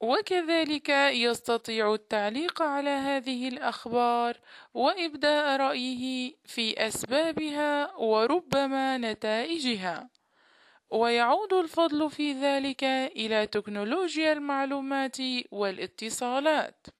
وكذلك يستطيع التعليق على هذه الأخبار وإبداء رأيه في أسبابها وربما نتائجها. ويعود الفضل في ذلك إلى تكنولوجيا المعلومات والاتصالات.